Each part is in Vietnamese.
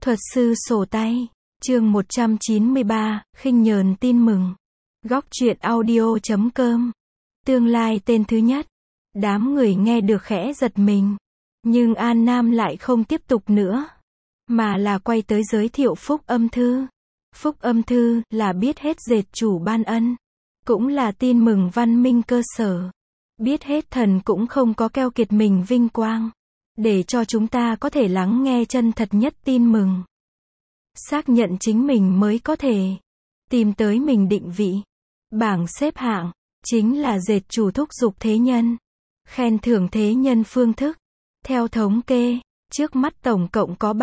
Thuật sư sổ tay, chương 193, khinh nhờn tin mừng. Góc truyện audio.com. Tương lai tên thứ nhất. Đám người nghe được khẽ giật mình. Nhưng An Nam lại không tiếp tục nữa. Mà là quay tới giới thiệu Phúc Âm Thư. Phúc Âm Thư là biết hết dệt chủ ban ân. Cũng là tin mừng văn minh cơ sở. Biết hết thần cũng không có keo kiệt mình vinh quang. Để cho chúng ta có thể lắng nghe chân thật nhất tin mừng. Xác nhận chính mình mới có thể tìm tới mình định vị. Bảng xếp hạng chính là dệt chủ thúc giục thế nhân. Khen thưởng thế nhân phương thức. Theo thống kê, trước mắt tổng cộng có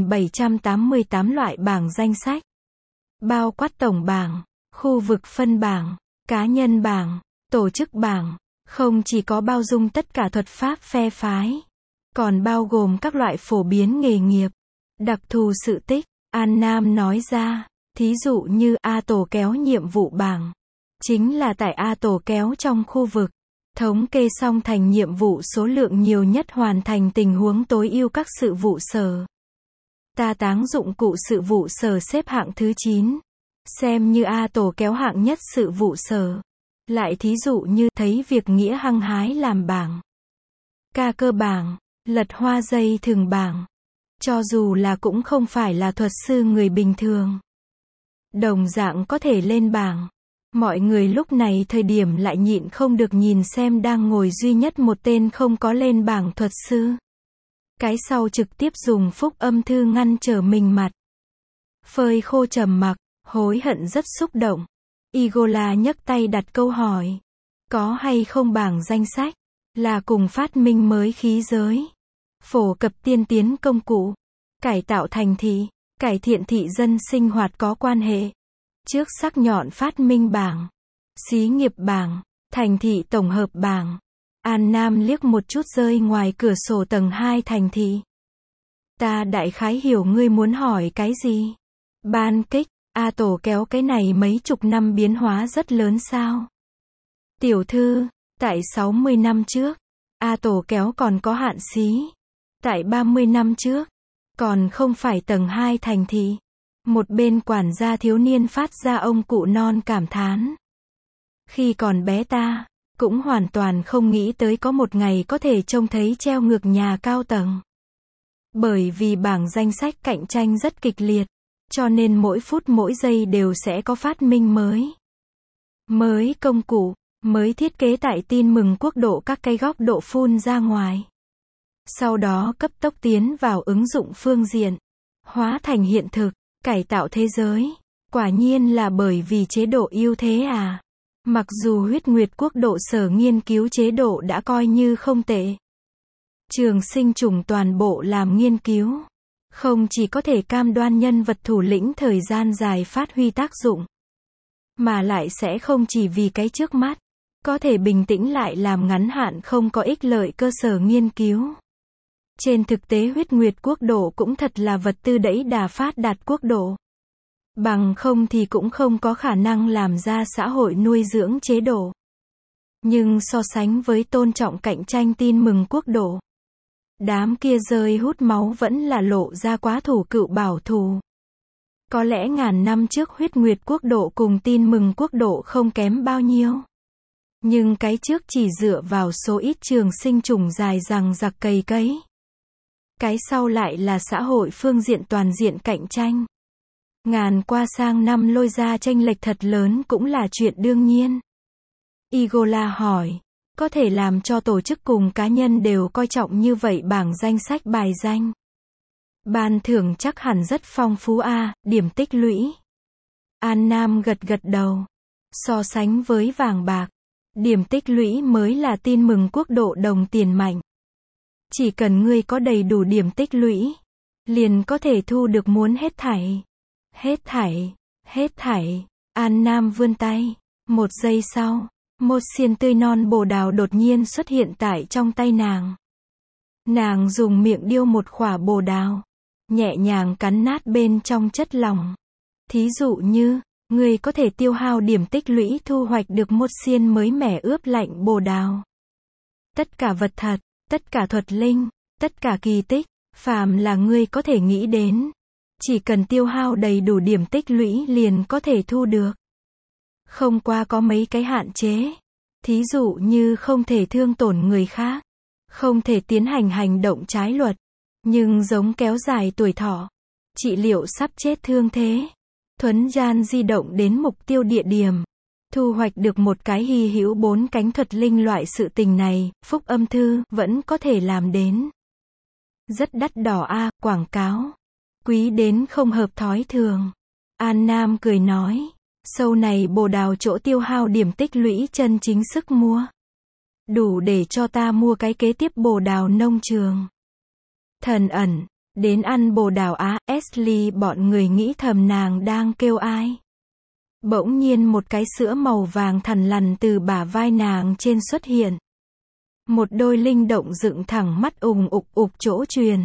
3.788 loại bảng danh sách. Bao quát tổng bảng, khu vực phân bảng, cá nhân bảng, tổ chức bảng. Không chỉ có bao dung tất cả thuật pháp phe phái, còn bao gồm các loại phổ biến nghề nghiệp, đặc thù sự tích. An Nam nói ra, thí dụ như A tổ kéo nhiệm vụ bảng, chính là tại A tổ kéo trong khu vực, thống kê xong thành nhiệm vụ số lượng nhiều nhất hoàn thành tình huống tối ưu các sự vụ sở. Ta táng dụng cụ sự vụ sở xếp hạng thứ 9, xem như A tổ kéo hạng nhất sự vụ sở. Lại thí dụ như thấy việc nghĩa hăng hái làm bảng, ca cơ bảng, lật hoa dây thừng bảng. Cho dù là cũng không phải là thuật sư người bình thường, đồng dạng có thể lên bảng. Mọi người lúc này thời điểm lại nhịn không được nhìn xem đang ngồi duy nhất một tên không có lên bảng thuật sư. Cái sau trực tiếp dùng Phúc Âm Thư ngăn trở mình mặt. Phơi khô trầm mặc, hối hận rất xúc động. Igola nhấc tay đặt câu hỏi. Có hay không bảng danh sách? Là cùng phát minh mới khí giới, phổ cập tiên tiến công cụ, cải tạo thành thị, cải thiện thị dân sinh hoạt có quan hệ. Trước sắc nhọn phát minh bảng, xí nghiệp bảng, thành thị tổng hợp bảng. An Nam liếc một chút rơi ngoài cửa sổ tầng 2 thành thị. Ta đại khái hiểu ngươi muốn hỏi cái gì. Ban kích, A tổ kéo cái này mấy chục năm biến hóa rất lớn sao? Tiểu thư, tại 60 năm trước, A tổ kéo còn có hạn xí. Tại 30 năm trước, còn không phải tầng 2 thành thị. Một bên quản gia thiếu niên phát ra ông cụ non cảm thán. Khi còn bé ta, cũng hoàn toàn không nghĩ tới có một ngày có thể trông thấy treo ngược nhà cao tầng. Bởi vì bảng danh sách cạnh tranh rất kịch liệt, cho nên mỗi phút mỗi giây đều sẽ có phát minh mới. Mới công cụ, mới thiết kế tại tin mừng quốc độ các cái góc độ phun ra ngoài. Sau đó cấp tốc tiến vào ứng dụng phương diện, hóa thành hiện thực, cải tạo thế giới. Quả nhiên là bởi vì chế độ ưu thế à. Mặc dù Huyết Nguyệt quốc độ sở nghiên cứu chế độ đã coi như không tệ. Trường sinh chủng toàn bộ làm nghiên cứu. Không chỉ có thể cam đoan nhân vật thủ lĩnh thời gian dài phát huy tác dụng, mà lại sẽ không chỉ vì cái trước mắt, có thể bình tĩnh lại làm ngắn hạn không có ích lợi cơ sở nghiên cứu. Trên thực tế Huyết Nguyệt quốc độ cũng thật là vật tư đẩy đà phát đạt quốc độ. Bằng không thì cũng không có khả năng làm ra xã hội nuôi dưỡng chế độ. Nhưng so sánh với tôn trọng cạnh tranh tin mừng quốc độ, đám kia rơi hút máu vẫn là lộ ra quá thủ cựu bảo thủ. Có lẽ ngàn năm trước Huyết Nguyệt quốc độ cùng tin mừng quốc độ không kém bao nhiêu. Nhưng cái trước chỉ dựa vào số ít trường sinh chủng dài dằng dặc cày cấy. Cái sau lại là xã hội phương diện toàn diện cạnh tranh. Ngàn qua sang năm lôi ra chênh lệch thật lớn cũng là chuyện đương nhiên. Igola hỏi, có thể làm cho tổ chức cùng cá nhân đều coi trọng như vậy bảng danh sách bài danh. Ban thưởng chắc hẳn rất phong phú a, điểm tích lũy. An Nam gật gật đầu. So sánh với vàng bạc, điểm tích lũy mới là tin mừng quốc độ đồng tiền mạnh. Chỉ cần ngươi có đầy đủ điểm tích lũy, liền có thể thu được muốn hết thảy. Hết thảy, hết thảy. An Nam vươn tay. Một giây sau, một xiên tươi non bồ đào đột nhiên xuất hiện tại trong tay nàng. Nàng dùng miệng điêu một khỏa bồ đào, nhẹ nhàng cắn nát bên trong chất lỏng. Thí dụ như, ngươi có thể tiêu hao điểm tích lũy thu hoạch được một xiên mới mẻ ướp lạnh bồ đào. Tất cả vật thật, tất cả thuật linh, tất cả kỳ tích, phàm là ngươi có thể nghĩ đến, Chỉ cần tiêu hao đầy đủ điểm tích lũy liền có thể thu được. Không qua có mấy cái hạn chế. Thí dụ như không thể thương tổn người khác, không thể tiến hành hành động trái luật, nhưng giống kéo dài tuổi thọ, trị liệu sắp chết thương thế, thuấn gian di động đến mục tiêu địa điểm, thu hoạch được một cái hy hữu 4 cánh thuật linh loại sự tình này, Phúc Âm Thư vẫn có thể làm đến. Rất đắt đỏ a, quảng cáo. Quý đến không hợp thói thường. An Nam cười nói. Sâu này bồ đào chỗ tiêu hao điểm tích lũy chân chính sức mua. Đủ để cho ta mua cái kế tiếp bồ đào nông trường. Thần ẩn, đến ăn bồ đào á, Ashley bọn người nghĩ thầm nàng đang kêu ai. Bỗng nhiên một cái sữa màu vàng thằn lằn từ bả vai nàng trên xuất hiện. Một đôi linh động dựng thẳng mắt ùng ục chỗ truyền.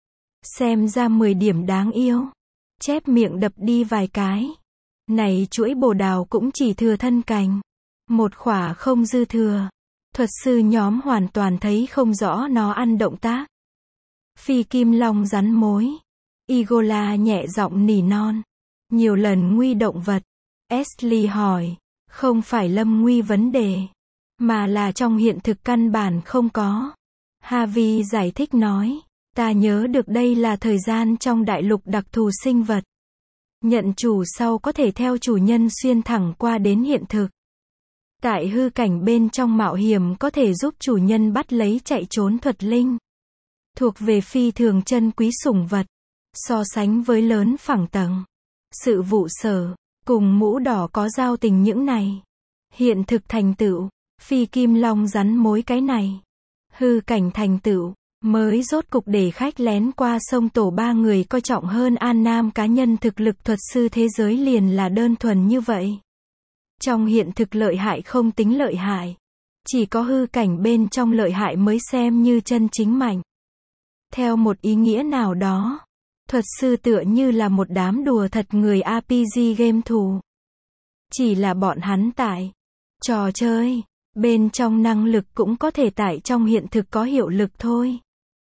Xem ra 10 điểm đáng yêu. Chép miệng đập đi vài cái. Này chuỗi bồ đào cũng chỉ thừa thân cành. Một khỏa không dư thừa. Thuật sư nhóm hoàn toàn thấy không rõ nó ăn động tác. Phi kim long rắn mối. Igola nhẹ giọng nỉ non. Nhiều lần nguy động vật. Ashley hỏi. Không phải lâm nguy vấn đề. Mà là trong hiện thực căn bản không có. Harvey giải thích nói. Ta nhớ được đây là thời gian trong đại lục đặc thù sinh vật. Nhận chủ sau có thể theo chủ nhân xuyên thẳng qua đến hiện thực. Tại hư cảnh bên trong mạo hiểm có thể giúp chủ nhân bắt lấy chạy trốn thuật linh. Thuộc về phi thường chân quý sủng vật. So sánh với lớn phẳng tầng. Sự vụ sở, cùng mũ đỏ có giao tình những này. Hiện thực thành tựu, phi kim long rắn mối cái này. Hư cảnh thành tựu. Mới rốt cục để khách lén qua sông tổ 3 người coi trọng hơn An Nam cá nhân thực lực thuật sư thế giới liền là đơn thuần như vậy. Trong hiện thực lợi hại không tính lợi hại. Chỉ có hư cảnh bên trong lợi hại mới xem như chân chính mạnh. Theo một ý nghĩa nào đó, thuật sư tựa như là một đám đùa thật người RPG game thủ. Chỉ là bọn hắn tại trò chơi, bên trong năng lực cũng có thể tại trong hiện thực có hiệu lực thôi.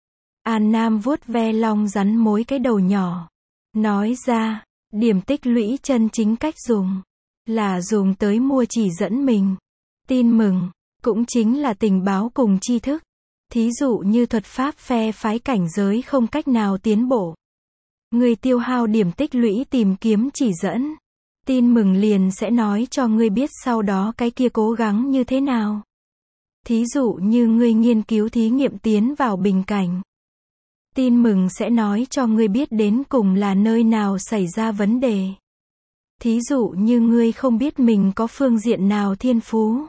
An Nam vuốt ve long rắn mối cái đầu nhỏ. Nói ra, điểm tích lũy chân chính cách dùng. Là dùng tới mua chỉ dẫn mình. Tin mừng, cũng chính là tình báo cùng tri thức. Thí dụ như thuật pháp phe phái cảnh giới không cách nào tiến bộ. Người tiêu hao điểm tích lũy tìm kiếm chỉ dẫn. Tin mừng liền sẽ nói cho ngươi biết sau đó cái kia cố gắng như thế nào. Thí dụ như ngươi nghiên cứu thí nghiệm tiến vào bình cảnh. Tin mừng sẽ nói cho ngươi biết đến cùng là nơi nào xảy ra vấn đề. Thí dụ như ngươi không biết mình có phương diện nào thiên phú.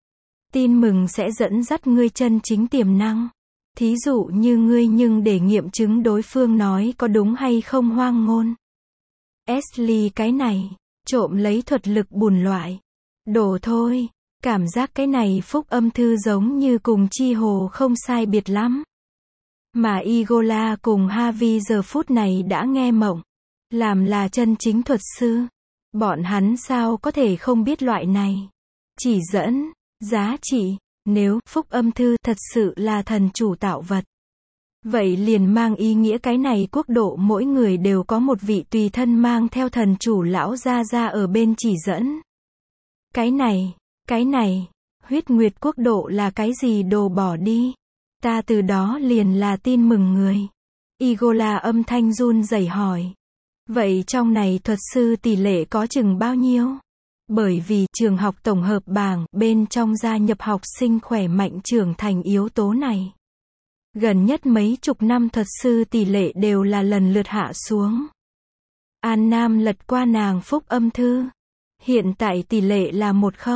Tin mừng sẽ dẫn dắt ngươi chân chính tiềm năng. Thí dụ như ngươi nhưng để nghiệm chứng đối phương nói có đúng hay không hoang ngôn. Ashley cái này, trộm lấy thuật lực bùn loại. Đổ thôi, cảm giác cái này Phúc Âm Thư giống như cùng Chi Hồ không sai biệt lắm. Mà Igola cùng Harvey giờ phút này đã nghe mộng. Làm là chân chính thuật sư. Bọn hắn sao có thể không biết loại này. Chỉ dẫn, giá trị, nếu Phúc Âm Thư thật sự là thần chủ tạo vật. Vậy liền mang ý nghĩa cái này quốc độ mỗi người đều có một vị tùy thân mang theo thần chủ lão gia gia ở bên chỉ dẫn. Cái này, huyết nguyệt quốc độ là cái gì đồ bỏ đi. Ta từ đó liền là tin mừng người. Igola âm thanh run rẩy hỏi. Vậy trong này thuật sư tỷ lệ có chừng bao nhiêu? Bởi vì trường học tổng hợp bảng bên trong gia nhập học sinh khỏe mạnh trưởng thành yếu tố này. Gần nhất mấy chục năm thuật sư tỷ lệ đều là lần lượt hạ xuống. An Nam lật qua nàng Phúc Âm Thư. Hiện tại tỷ lệ là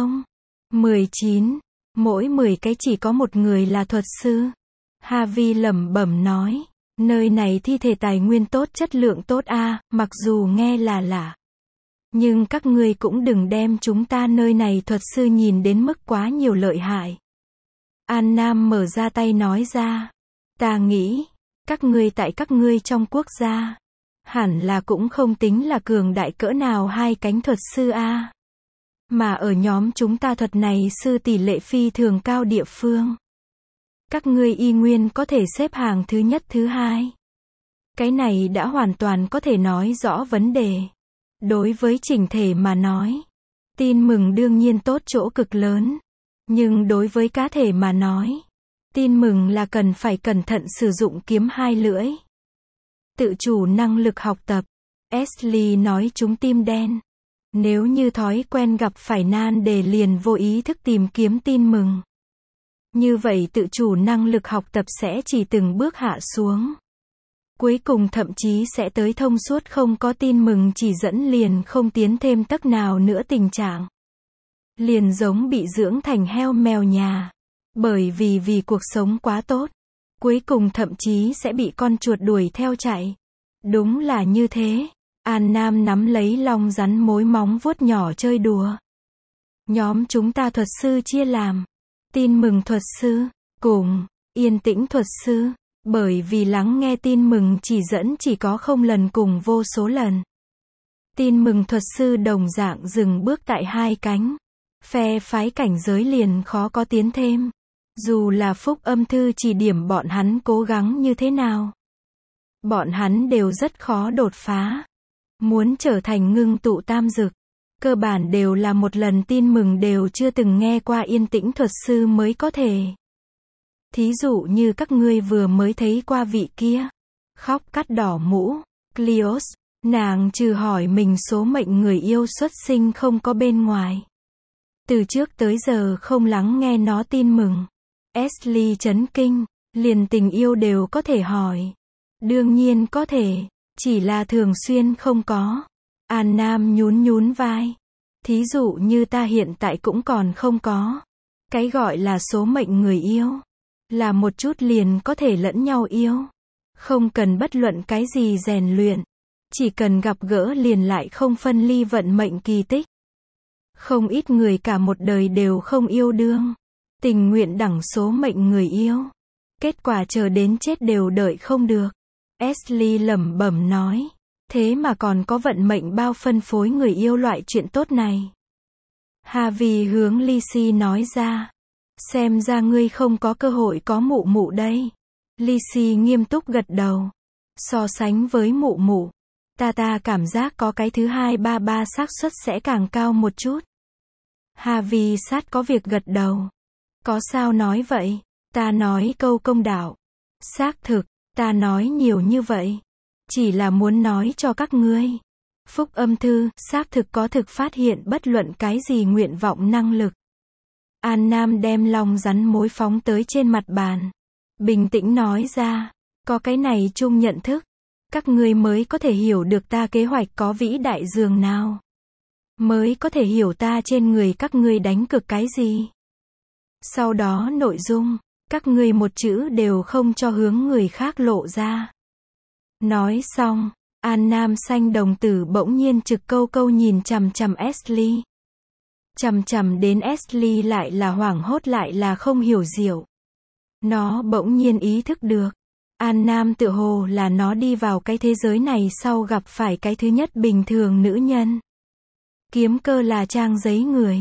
10-19. Mỗi 10 cái chỉ có một người là thuật sư. Harvey lẩm bẩm nói. Nơi này thi thể tài nguyên tốt chất lượng tốt a, mặc dù nghe là lạ. Nhưng các ngươi cũng đừng đem chúng ta nơi này thuật sư nhìn đến mức quá nhiều lợi hại. An Nam mở ra tay nói ra. Ta nghĩ, các ngươi tại các ngươi trong quốc gia. Hẳn là cũng không tính là cường đại cỡ nào hai cánh thuật sư a. Mà ở nhóm chúng ta thuật này sư tỷ lệ phi thường cao địa phương. Các ngươi y nguyên có thể xếp hàng thứ nhất thứ hai. Cái này đã hoàn toàn có thể nói rõ vấn đề. Đối với chỉnh thể mà nói, tin mừng đương nhiên tốt chỗ cực lớn. Nhưng đối với cá thể mà nói, tin mừng là cần phải cẩn thận sử dụng kiếm hai lưỡi. Tự chủ năng lực học tập. Ashley nói chúng tim đen. Nếu như thói quen gặp phải nan đề liền vô ý thức tìm kiếm tin mừng. Như vậy tự chủ năng lực học tập sẽ chỉ từng bước hạ xuống. Cuối cùng thậm chí sẽ tới thông suốt không có tin mừng chỉ dẫn liền không tiến thêm tấc nào nữa tình trạng. Liền giống bị dưỡng thành heo mèo nhà. Bởi vì cuộc sống quá tốt. Cuối cùng thậm chí sẽ bị con chuột đuổi theo chạy. Đúng là như thế. An Nam nắm lấy long rắn mối móng vuốt nhỏ chơi đùa. Nhóm chúng ta thuật sư chia làm. Tin mừng thuật sư, cùng, yên tĩnh thuật sư. Bởi vì lắng nghe tin mừng chỉ dẫn chỉ có không lần cùng vô số lần. Tin mừng thuật sư đồng dạng dừng bước tại hai cánh. Phe phái cảnh giới liền khó có tiến thêm. Dù là phúc âm thư chỉ điểm bọn hắn cố gắng như thế nào. Bọn hắn đều rất khó đột phá. Muốn trở thành ngưng tụ tam dực. Cơ bản đều là một lần tin mừng đều chưa từng nghe qua yên tĩnh thuật sư mới có thể. Thí dụ như các ngươi vừa mới thấy qua vị kia. Khóc cắt đỏ mũ. Cleos. Nàng trừ hỏi mình số mệnh người yêu xuất sinh không có bên ngoài. Từ trước tới giờ không lắng nghe nó tin mừng. Ashley chấn kinh. Liền tình yêu đều có thể hỏi. Đương nhiên có thể. Chỉ là thường xuyên không có. An Nam nhún vai. Thí dụ như ta hiện tại cũng còn không có. Cái gọi là số mệnh người yêu. Là một chút liền có thể lẫn nhau yêu. Không cần bất luận cái gì rèn luyện. Chỉ cần gặp gỡ liền lại không phân ly vận mệnh kỳ tích. Không ít người cả một đời đều không yêu đương. Tình nguyện đẳng số mệnh người yêu. Kết quả chờ đến chết đều đợi không được. Ashley lẩm bẩm nói. Thế mà còn có vận mệnh bao phân phối người yêu loại chuyện tốt này. Harvey hướng Lizzie nói ra. Xem ra ngươi không có cơ hội có mụ mụ đây. Lizzie nghiêm túc gật đầu. So sánh với mụ mụ, ta cảm giác có cái thứ hai ba xác suất sẽ càng cao một chút. Harvey sát có việc gật đầu. Có sao nói vậy? Ta nói câu công đạo. Xác thực, ta nói nhiều như vậy. Chỉ là muốn nói cho các ngươi. Phúc âm thư, xác thực có thực phát hiện bất luận cái gì nguyện vọng năng lực. An Nam đem long rắn mối phóng tới trên mặt bàn. Bình tĩnh nói ra. Có cái này chung nhận thức. Các ngươi mới có thể hiểu được ta kế hoạch có vĩ đại dường nào. Mới có thể hiểu ta trên người các ngươi đánh cực cái gì. Sau đó nội dung, các ngươi một chữ đều không cho hướng người khác lộ ra. Nói xong, An Nam xanh đồng tử bỗng nhiên trực câu nhìn chằm chằm Ashley. Chằm đến Ashley lại là hoảng hốt lại là không hiểu diệu. Nó bỗng nhiên ý thức được. An Nam tựa hồ là nó đi vào cái thế giới này sau gặp phải cái thứ nhất bình thường nữ nhân. Kiếm cơ là trang giấy người.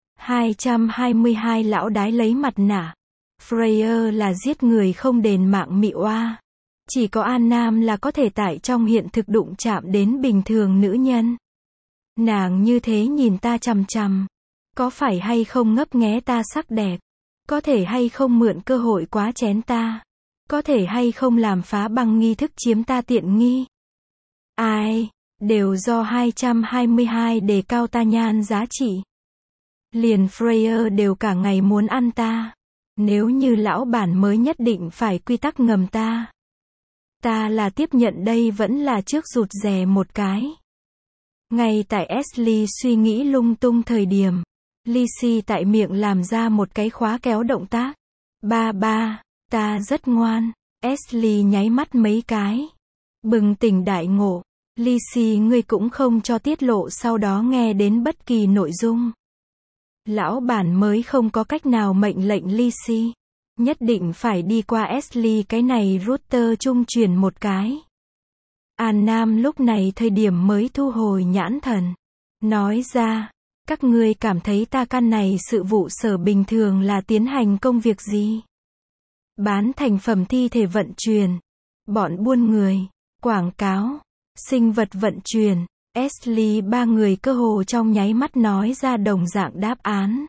222 lão đái lấy mặt nạ. Freya là giết người không đền mạng mị oa. Chỉ có An Nam là có thể tại trong hiện thực đụng chạm đến bình thường nữ nhân. Nàng như thế nhìn ta chằm. Có phải hay không ngấp nghé ta sắc đẹp? Có thể hay không mượn cơ hội quá chén ta? Có thể hay không làm phá bằng nghi thức chiếm ta tiện nghi? Ai? Đều do 222 đề cao ta nhan giá trị. Liền Freya đều cả ngày muốn ăn ta. Nếu như lão bản mới nhất định phải quy tắc ngầm ta. Ta là tiếp nhận đây vẫn là trước rụt rè một cái. Ngay tại Ashley suy nghĩ lung tung thời điểm. Lizzie tại miệng làm ra một cái khóa kéo động tác. Ba, ta rất ngoan. Ashley nháy mắt mấy cái. Bừng tỉnh đại ngộ. Lizzie ngươi cũng không cho tiết lộ sau đó nghe đến bất kỳ nội dung. Lão bản mới không có cách nào mệnh lệnh Lizzie. Nhất định phải đi qua Ashley cái này router trung truyền một cái. An Nam lúc này thời điểm mới thu hồi nhãn thần. Nói ra, các ngươi cảm thấy ta căn này sự vụ sở bình thường là tiến hành công việc gì? Bán thành phẩm thi thể vận chuyển. Bọn buôn người. quảng cáo, sinh vật vận chuyển. Ashley ba người cơ hồ trong nháy mắt nói ra đồng dạng đáp án.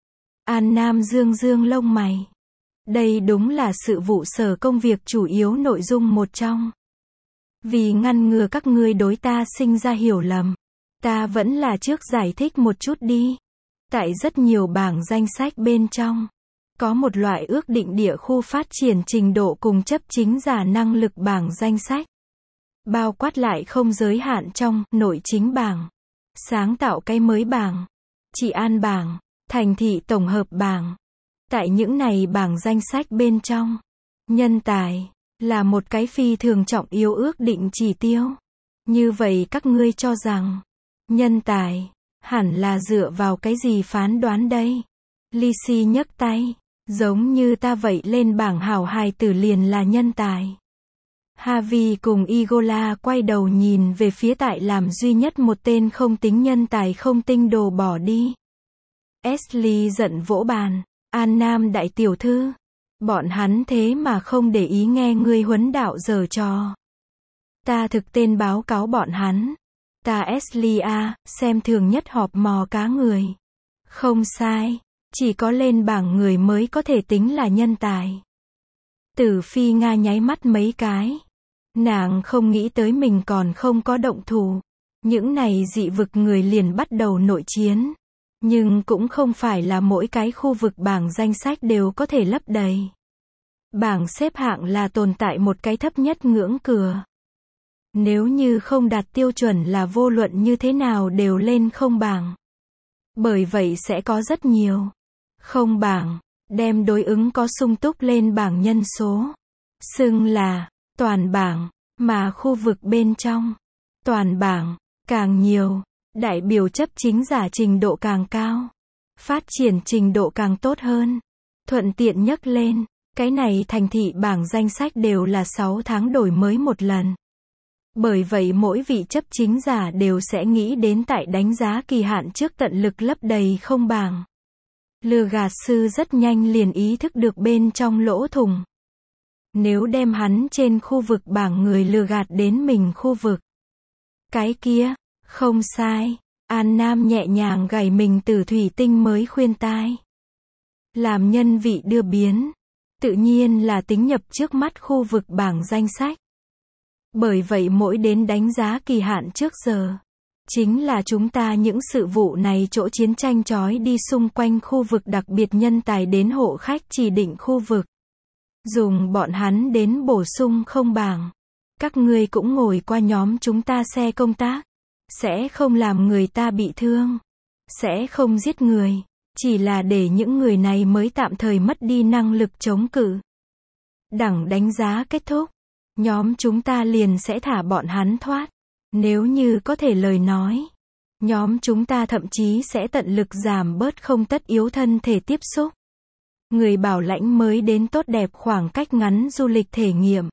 An Nam dương dương lông mày. Đây đúng là sự vụ sở công việc chủ yếu nội dung một trong. Vì ngăn ngừa các ngươi đối ta sinh ra hiểu lầm, ta vẫn là trước giải thích một chút đi. Tại rất nhiều bảng danh sách bên trong, có một loại ước định địa khu phát triển trình độ cùng chấp chính giả năng lực bảng danh sách. Bao quát lại không giới hạn trong nội chính bảng, sáng tạo cái mới bảng, trị an bảng, thành thị tổng hợp bảng. Tại những này bảng danh sách bên trong, nhân tài là một cái phi thường trọng yếu ước định chỉ tiêu. Như vậy các ngươi cho rằng nhân tài hẳn là dựa vào cái gì phán đoán đây? Lisi nhấc tay, giống như ta vậy lên bảng hảo hài tử liền là nhân tài. Harvey cùng Igola quay đầu nhìn về phía tại làm duy nhất một tên không tính nhân tài không tinh đồ bỏ đi. Ashley giận vỗ bàn. An Nam đại tiểu thư, bọn hắn thế mà không để ý nghe ngươi huấn đạo giở trò. Ta thực tên báo cáo bọn hắn. Ta Ashley xem thường nhất họp mò cá người. Không sai, chỉ có lên bảng người mới có thể tính là nhân tài. Tử Phi Nga nháy mắt mấy cái. Nàng không nghĩ tới mình còn không có động thủ. Những này dị vực người liền bắt đầu nội chiến. Nhưng cũng không phải là mỗi cái khu vực bảng danh sách đều có thể lấp đầy. Bảng xếp hạng là tồn tại một cái thấp nhất ngưỡng cửa. Nếu như không đạt tiêu chuẩn là vô luận như thế nào đều lên không bảng. Bởi vậy sẽ có rất nhiều không bảng, đem đối ứng có sung túc lên bảng nhân số. Xưng là toàn bảng, mà khu vực bên trong toàn bảng càng nhiều, đại biểu chấp chính giả trình độ càng cao, phát triển trình độ càng tốt hơn. Thuận tiện nhắc lên, cái này thành thị bảng danh sách đều là 6 tháng đổi mới một lần. Bởi vậy mỗi vị chấp chính giả đều sẽ nghĩ đến tại đánh giá kỳ hạn trước tận lực lấp đầy không bảng. Lừa gạt sư rất nhanh liền ý thức được bên trong lỗ thủng. Nếu đem hắn trên khu vực bảng người lừa gạt đến mình khu vực. Cái kia, không sai. An Nam nhẹ nhàng gảy mình từ thủy tinh mới khuyên tai. Làm nhân vị đưa biến, tự nhiên là tính nhập trước mắt khu vực bảng danh sách. Bởi vậy mỗi đến đánh giá kỳ hạn trước giờ, chính là chúng ta những sự vụ này chỗ chiến tranh chói đi xung quanh khu vực đặc biệt nhân tài đến hộ khách chỉ định khu vực. Dùng bọn hắn đến bổ sung không bảng. Các ngươi cũng ngồi qua nhóm chúng ta xe công tác. Sẽ không làm người ta bị thương. Sẽ không giết người. Chỉ là để những người này mới tạm thời mất đi năng lực chống cự. Đẳng đánh giá kết thúc. Nhóm chúng ta liền sẽ thả bọn hắn thoát. Nếu như có thể lời nói. Nhóm chúng ta thậm chí sẽ tận lực giảm bớt không tất yếu thân thể tiếp xúc. Người bảo lãnh mới đến tốt đẹp khoảng cách ngắn du lịch thể nghiệm.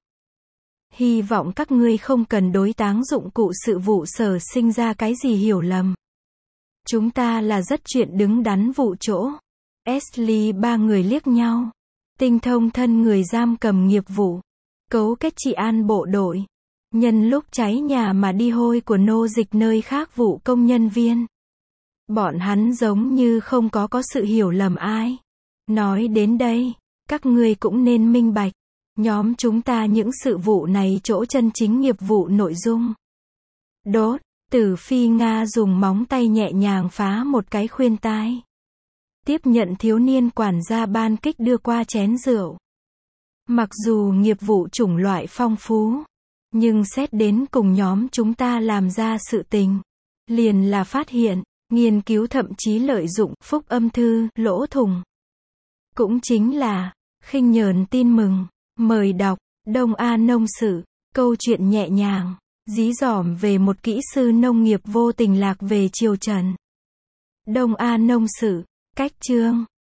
Hy vọng các ngươi không cần đối táng dụng cụ sự vụ sở sinh ra cái gì hiểu lầm. Chúng ta là rất chuyện đứng đắn vụ chỗ. Ashley ba người liếc nhau. Tinh thông thân người giam cầm nghiệp vụ. Cấu kết trị an bộ đội. Nhân lúc cháy nhà mà đi hôi của nô dịch nơi khác vụ công nhân viên. Bọn hắn giống như không có sự hiểu lầm ai. Nói đến đây, các ngươi cũng nên minh bạch. Nhóm chúng ta những sự vụ này chỗ chân chính nghiệp vụ nội dung. Đốt, Tử Phi Nga dùng móng tay nhẹ nhàng phá một cái khuyên tai. Tiếp nhận thiếu niên quản gia ban kích đưa qua chén rượu. Mặc dù nghiệp vụ chủng loại phong phú, nhưng xét đến cùng nhóm chúng ta làm ra sự tình. Liền là phát hiện, nghiên cứu thậm chí lợi dụng phúc âm thư, lỗ thủng. Cũng chính là, khinh nhờn tin mừng. Mời đọc, Đông A Nông Sự, câu chuyện nhẹ nhàng, dí dỏm về một kỹ sư nông nghiệp vô tình lạc về triều Trần. Đông A Nông Sự, cách chương.